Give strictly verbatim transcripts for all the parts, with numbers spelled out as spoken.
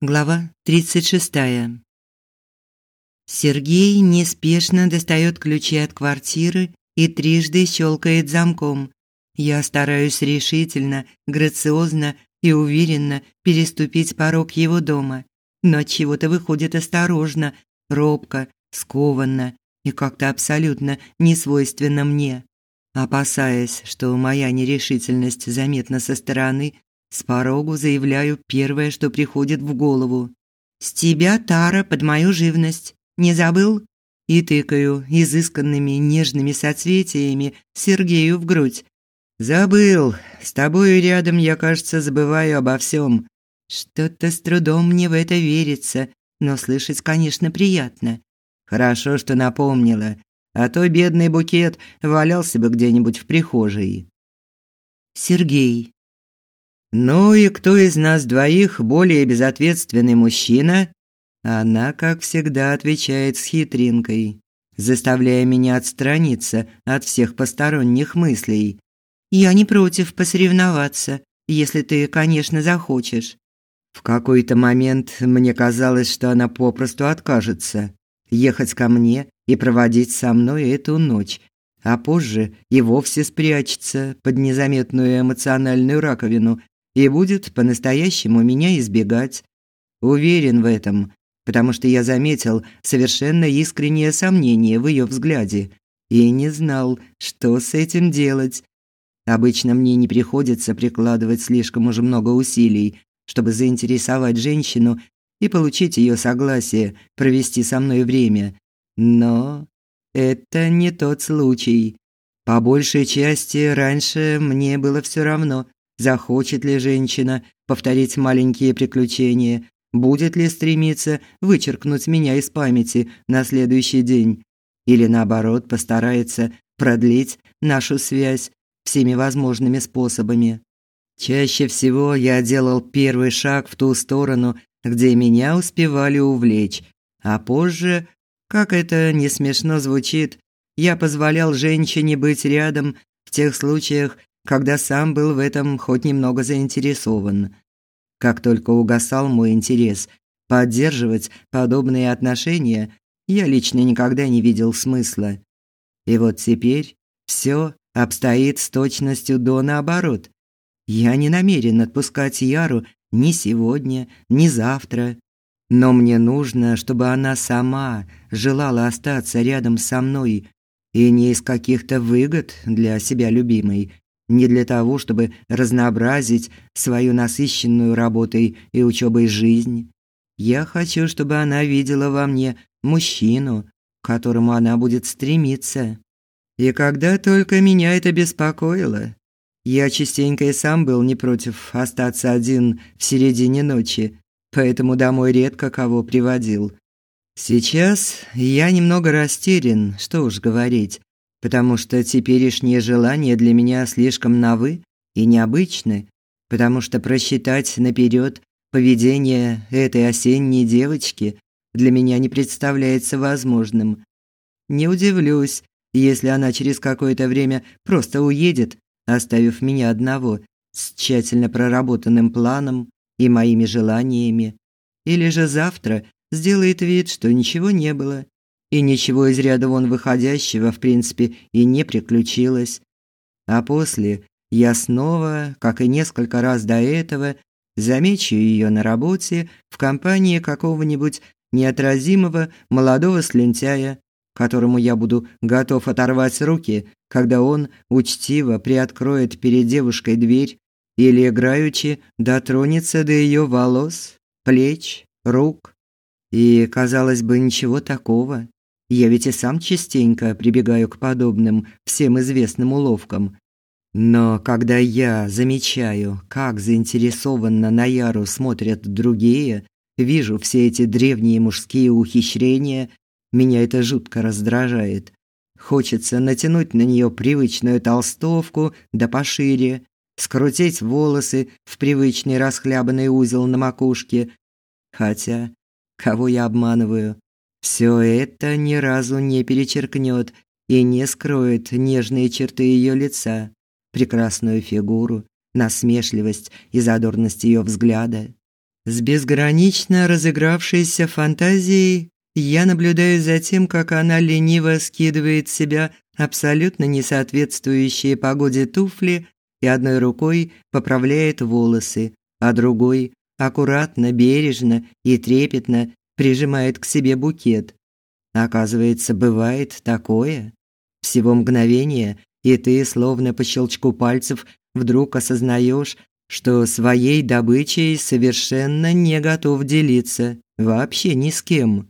Глава тридцать шестая. Сергей неспешно достает ключи от квартиры и трижды щелкает замком. Я стараюсь решительно, грациозно и уверенно переступить порог его дома, но от чего-то выходит осторожно, робко, скованно и как-то абсолютно несвойственно мне. Опасаясь, что моя нерешительность заметна со стороны, с порогу заявляю первое, что приходит в голову. «С тебя тара под мою живность. Не забыл?» И тыкаю изысканными нежными соцветиями Сергею в грудь. «Забыл. С тобою рядом я, кажется, забываю обо всем». Что-то с трудом мне в это верится, но слышать, конечно, приятно. «Хорошо, что напомнила, а то бедный букет валялся бы где-нибудь в прихожей». Сергей. «Ну и кто из нас двоих более безответственный мужчина?» Она, как всегда, отвечает с хитринкой, заставляя меня отстраниться от всех посторонних мыслей. «Я не против посоревноваться, если ты, конечно, захочешь». В какой-то момент мне казалось, что она попросту откажется ехать ко мне и проводить со мной эту ночь, а позже и вовсе спрячется под незаметную эмоциональную раковину и будет по-настоящему меня избегать. Уверен в этом, потому что я заметил совершенно искреннее сомнение в ее взгляде и не знал, что с этим делать. Обычно мне не приходится прикладывать слишком уж много усилий, чтобы заинтересовать женщину и получить ее согласие провести со мной время. Но это не тот случай. По большей части раньше мне было все равно, захочет ли женщина повторить маленькие приключения, будет ли стремиться вычеркнуть меня из памяти на следующий день, или наоборот постарается продлить нашу связь всеми возможными способами. Чаще всего я делал первый шаг в ту сторону, где меня успевали увлечь, а позже, как это не смешно звучит, я позволял женщине быть рядом в тех случаях, когда сам был в этом хоть немного заинтересован. Как только угасал мой интерес поддерживать подобные отношения, я лично никогда не видел смысла. И вот теперь все обстоит с точностью до наоборот. Я не намерен отпускать Яру ни сегодня, ни завтра. Но мне нужно, чтобы она сама желала остаться рядом со мной, и не из каких-то выгод для себя любимой, не для того, чтобы разнообразить свою насыщенную работой и учебой жизнь. Я хочу, чтобы она видела во мне мужчину, к которому она будет стремиться. И когда только меня это беспокоило, я частенько и сам был не против остаться один в середине ночи, поэтому домой редко кого приводил. Сейчас я немного растерян, что уж говорить, потому что теперешние желания для меня слишком новы и необычны, потому что просчитать наперед поведение этой осенней девочки для меня не представляется возможным. Не удивлюсь, если она через какое-то время просто уедет, оставив меня одного с тщательно проработанным планом и моими желаниями, или же завтра сделает вид, что ничего не было, и ничего из ряда вон выходящего, в принципе, и не приключилось. А после я снова, как и несколько раз до этого, замечу ее на работе в компании какого-нибудь неотразимого молодого слюнтяя, которому я буду готов оторвать руки, когда он учтиво приоткроет перед девушкой дверь или играючи дотронется до ее волос, плеч, рук. И, казалось бы, ничего такого. Я ведь и сам частенько прибегаю к подобным всем известным уловкам. Но когда я замечаю, как заинтересованно на Яру смотрят другие, вижу все эти древние мужские ухищрения, меня это жутко раздражает. Хочется натянуть на нее привычную толстовку, да пошире, скрутить волосы в привычный расхлябанный узел на макушке. Хотя, кого я обманываю? Все это ни разу не перечеркнет и не скроет нежные черты ее лица, прекрасную фигуру, насмешливость и задорность ее взгляда. С безгранично разыгравшейся фантазией я наблюдаю за тем, как она лениво скидывает с себя абсолютно несоответствующие погоде туфли и одной рукой поправляет волосы, а другой аккуратно, бережно и трепетно прижимает к себе букет. Оказывается, бывает такое. Всего мгновение, и ты, словно по щелчку пальцев, вдруг осознаешь, что своей добычей совершенно не готов делиться, вообще ни с кем.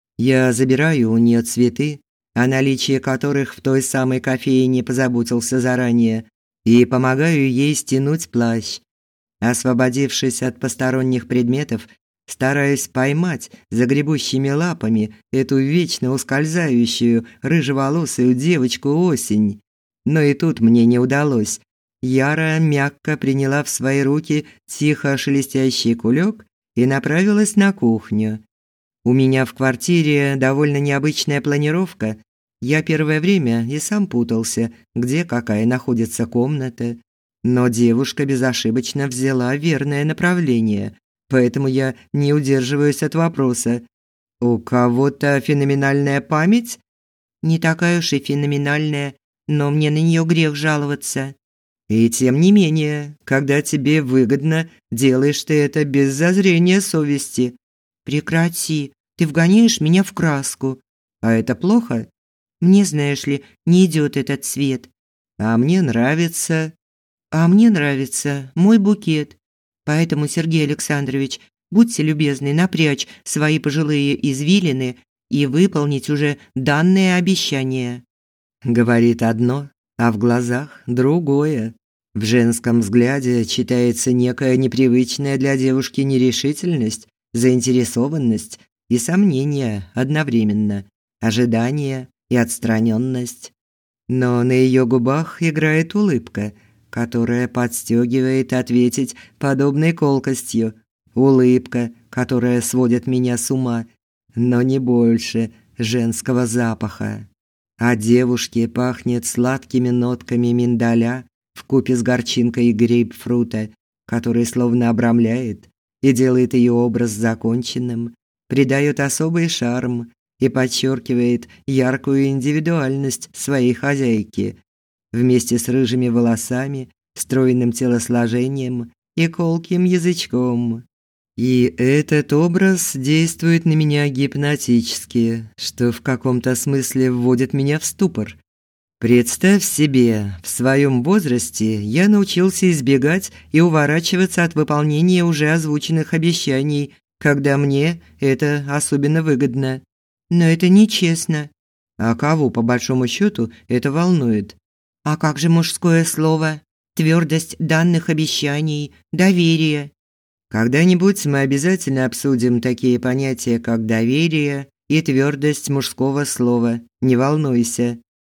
Я забираю у нее цветы, о наличии которых в той самой кофейне позаботился заранее, и помогаю ей стянуть плащ. Освободившись от посторонних предметов, стараюсь поймать загребущими лапами эту вечно ускользающую рыжеволосую девочку осень. Но и тут мне не удалось. Яра мягко приняла в свои руки тихо шелестящий кулек и направилась на кухню. У меня в квартире довольно необычная планировка. Я первое время и сам путался, где какая находится комната. Но девушка безошибочно взяла верное направление, поэтому я не удерживаюсь от вопроса. «У кого-то феноменальная память?» «Не такая уж и феноменальная, но мне на нее грех жаловаться». «И тем не менее, когда тебе выгодно, делаешь ты это без зазрения совести». «Прекрати, ты вгоняешь меня в краску». «А это плохо?» «Мне, знаешь ли, не идет этот цвет». «А мне нравится». «А мне нравится мой букет. Поэтому, Сергей Александрович, будьте любезны напрячь свои пожилые извилины и выполнить уже данное обещание». Говорит одно, а в глазах другое. В женском взгляде читается некая непривычная для девушки нерешительность, заинтересованность и сомнение одновременно, ожидание и отстраненность. Но на ее губах играет улыбка, которая подстегивает ответить подобной колкостью. Улыбка, которая сводит меня с ума, но не больше женского запаха. От девушки пахнет сладкими нотками миндаля вкупе с горчинкой грейпфрута, который словно обрамляет и делает ее образ законченным, придает особый шарм и подчеркивает яркую индивидуальность своей хозяйки. Вместе с рыжими волосами, стройным телосложением и колким язычком. И этот образ действует на меня гипнотически, что в каком-то смысле вводит меня в ступор. Представь себе, в своем возрасте я научился избегать и уворачиваться от выполнения уже озвученных обещаний, когда мне это особенно выгодно. Но это нечестно. А кого, по большому счету, это волнует? А как же мужское слово? Твердость данных обещаний, доверие. Когда-нибудь мы обязательно обсудим такие понятия, как доверие и твердость мужского слова. Не волнуйся.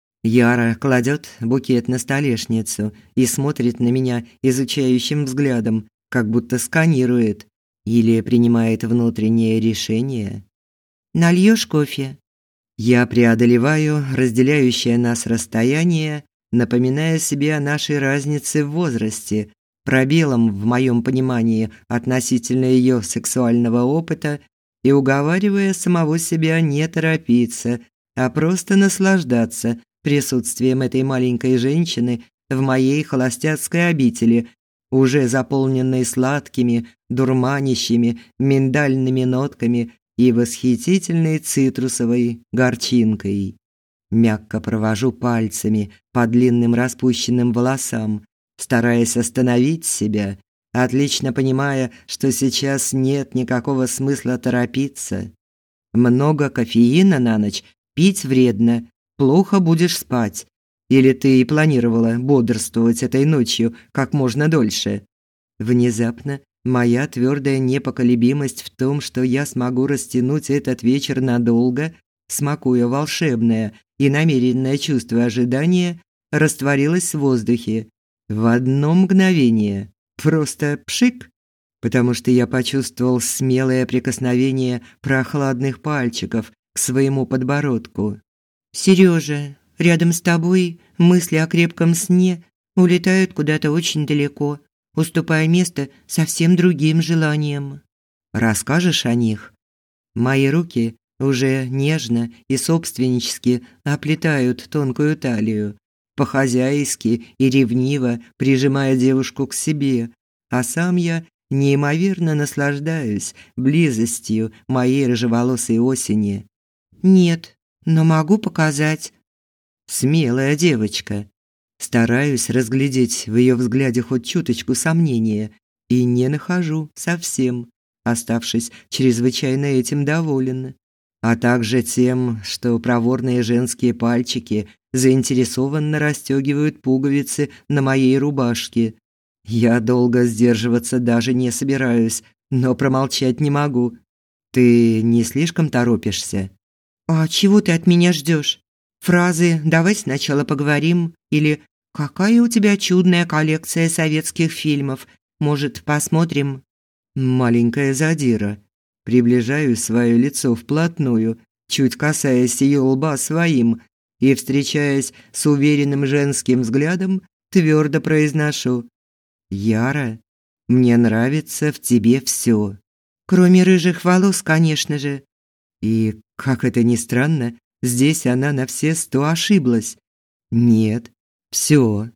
Яра кладет букет на столешницу и смотрит на меня изучающим взглядом, как будто сканирует или принимает внутреннее решение. «Нальешь кофе?» Я преодолеваю разделяющее нас расстояние, напоминая себе о нашей разнице в возрасте, пробелом в моем понимании относительно ее сексуального опыта и уговаривая самого себя не торопиться, а просто наслаждаться присутствием этой маленькой женщины в моей холостяцкой обители, уже заполненной сладкими, дурманящими, миндальными нотками и восхитительной цитрусовой горчинкой. Мягко провожу пальцами по длинным распущенным волосам, стараясь остановить себя, отлично понимая, что сейчас нет никакого смысла торопиться. Много кофеина на ночь пить вредно, плохо будешь спать. Или ты и планировала бодрствовать этой ночью как можно дольше? Внезапно моя твердая непоколебимость в том, что я смогу растянуть этот вечер надолго, смакуя волшебное и намеренное чувство ожидания, растворилась в воздухе. В одно мгновение. Просто пшик. Потому что я почувствовал смелое прикосновение прохладных пальчиков к своему подбородку. «Сережа, рядом с тобой мысли о крепком сне улетают куда-то очень далеко, уступая место совсем другим желаниям». Расскажешь о них? Мои руки уже нежно и собственнически оплетают тонкую талию, по-хозяйски и ревниво прижимая девушку к себе, а сам я неимоверно наслаждаюсь близостью моей рыжеволосой осени. Нет, но могу показать. Смелая девочка. Стараюсь разглядеть в ее взгляде хоть чуточку сомнения и не нахожу совсем, оставшись чрезвычайно этим доволен, а также тем, что проворные женские пальчики заинтересованно расстегивают пуговицы на моей рубашке. Я долго сдерживаться даже не собираюсь, но промолчать не могу. Ты не слишком торопишься? А чего ты от меня ждешь? Фразы «давай сначала поговорим» или «какая у тебя чудная коллекция советских фильмов, может, посмотрим?» Маленькая задира. Приближаю свое лицо вплотную, чуть касаясь ее лба своим, и, встречаясь с уверенным женским взглядом, твердо произношу: «Яра, мне нравится в тебе все. Кроме рыжих волос, конечно же». И, как это ни странно, здесь она на все сто ошиблась. Нет, все.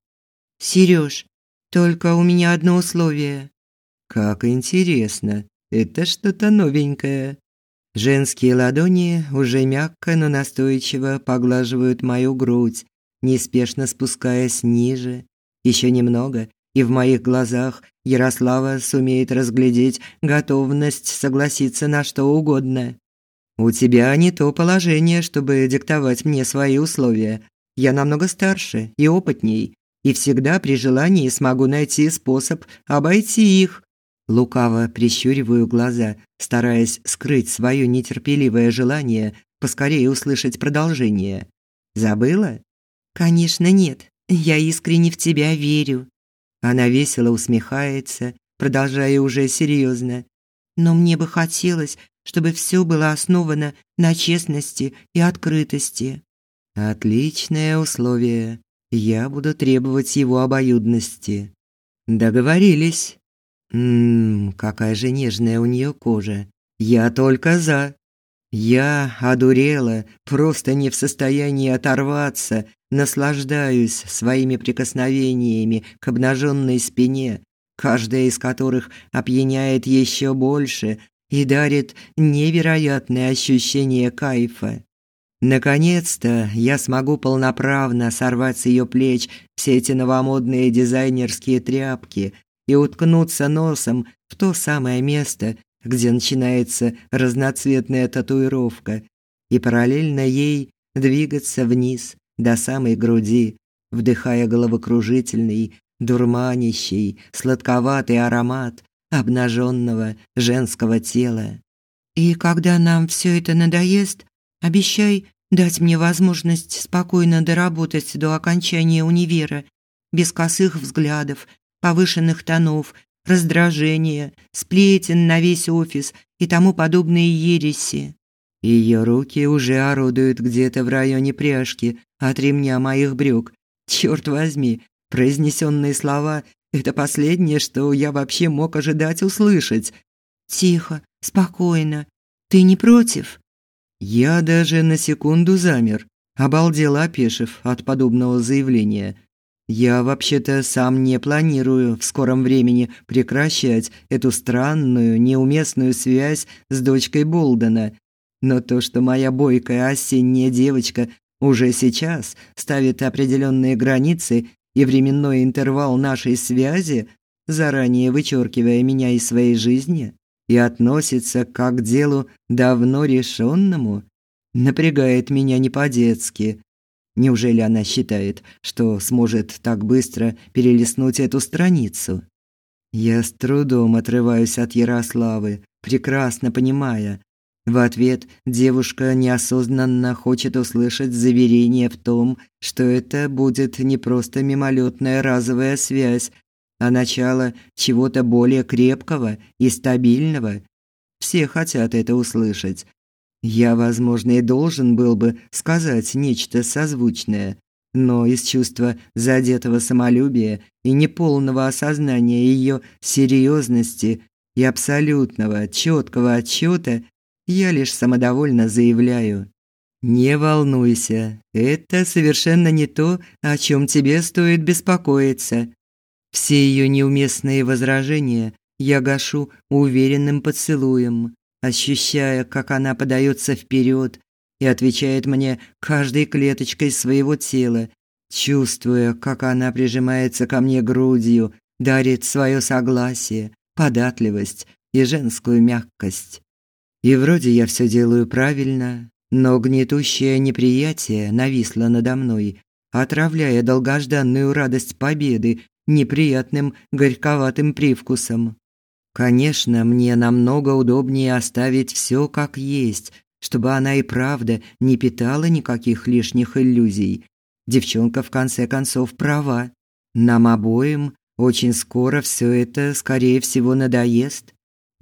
Серёж, только у меня одно условие. Как интересно. Это что-то новенькое. Женские ладони уже мягко, но настойчиво поглаживают мою грудь, неспешно спускаясь ниже. Еще немного, и в моих глазах Ярослава сумеет разглядеть готовность согласиться на что угодно. У тебя не то положение, чтобы диктовать мне свои условия. Я намного старше и опытней, и всегда при желании смогу найти способ обойти их. Лукаво прищуриваю глаза, стараясь скрыть свое нетерпеливое желание поскорее услышать продолжение. Забыла? Конечно, нет. Я искренне в тебя верю. Она весело усмехается, продолжая уже серьезно. Но мне бы хотелось, чтобы все было основано на честности и открытости. Отличное условие. Я буду требовать его обоюдности. Договорились. Ммм, какая же нежная у нее кожа. Я только за. Я одурела, просто не в состоянии оторваться, наслаждаюсь своими прикосновениями к обнаженной спине, каждая из которых опьяняет еще больше и дарит невероятное ощущение кайфа. Наконец-то я смогу полноправно сорвать с ее плеч все эти новомодные дизайнерские тряпки и уткнуться носом в то самое место, где начинается разноцветная татуировка, и параллельно ей двигаться вниз до самой груди, вдыхая головокружительный, дурманящий, сладковатый аромат обнаженного женского тела. И когда нам все это надоест, обещай дать мне возможность спокойно доработать до окончания универа, без косых взглядов, повышенных тонов, раздражения, сплетен на весь офис и тому подобные ереси. Ее руки уже орудуют где-то в районе пряжки от ремня моих брюк. Черт возьми, произнесенные слова – это последнее, что я вообще мог ожидать услышать. Тихо, спокойно. Ты не против? Я даже на секунду замер, обалдел, опешив от подобного заявления. Я вообще-то сам не планирую в скором времени прекращать эту странную, неуместную связь с дочкой Болдена. Но то, что моя бойкая осенняя девочка уже сейчас ставит определенные границы и временной интервал нашей связи, заранее вычеркивая меня из своей жизни, и относится как к делу давно решенному, напрягает меня не по-детски. Неужели она считает, что сможет так быстро перелистнуть эту страницу? Я с трудом отрываюсь от Ярославы, прекрасно понимая. В ответ девушка неосознанно хочет услышать заверение в том, что это будет не просто мимолетная разовая связь, а начало чего-то более крепкого и стабильного. Все хотят это услышать. Я, возможно, и должен был бы сказать нечто созвучное, но из чувства задетого самолюбия и неполного осознания ее серьезности и абсолютного, четкого отчета, я лишь самодовольно заявляю: «Не волнуйся, это совершенно не то, о чем тебе стоит беспокоиться». Все ее неуместные возражения я гашу уверенным поцелуем, ощущая, как она подается вперед и отвечает мне каждой клеточкой своего тела, чувствуя, как она прижимается ко мне грудью, дарит свое согласие, податливость и женскую мягкость. И вроде я все делаю правильно, но гнетущее неприятие нависло надо мной, отравляя долгожданную радость победы неприятным горьковатым привкусом. Конечно, мне намного удобнее оставить все как есть, чтобы она и правда не питала никаких лишних иллюзий. Девчонка в конце концов права. Нам обоим очень скоро все это, скорее всего, надоест.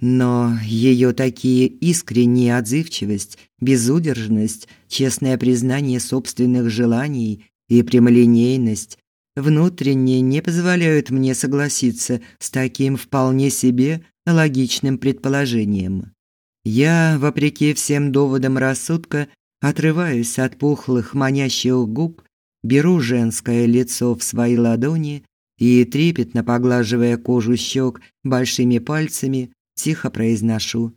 Но ее такие искренняя отзывчивость, безудержность, честное признание собственных желаний и прямолинейность внутренне не позволяют мне согласиться с таким вполне себе логичным предположением. Я, вопреки всем доводам рассудка, отрываюсь от пухлых манящих губ, беру женское лицо в свои ладони и, трепетно поглаживая кожу щек большими пальцами, тихо произношу: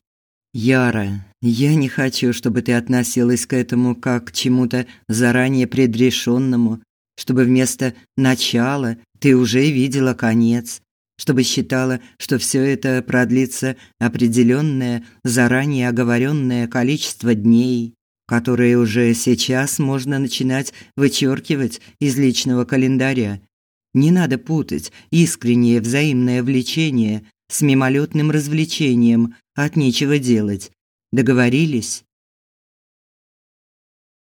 «Яра, я не хочу, чтобы ты относилась к этому как к чему-то заранее предрешенному, чтобы вместо начала ты уже видела конец, чтобы считала, что все это продлится определенное, заранее оговоренное количество дней, которые уже сейчас можно начинать вычеркивать из личного календаря. Не надо путать искреннее взаимное влечение с мимолетным развлечением от нечего делать. Договорились?»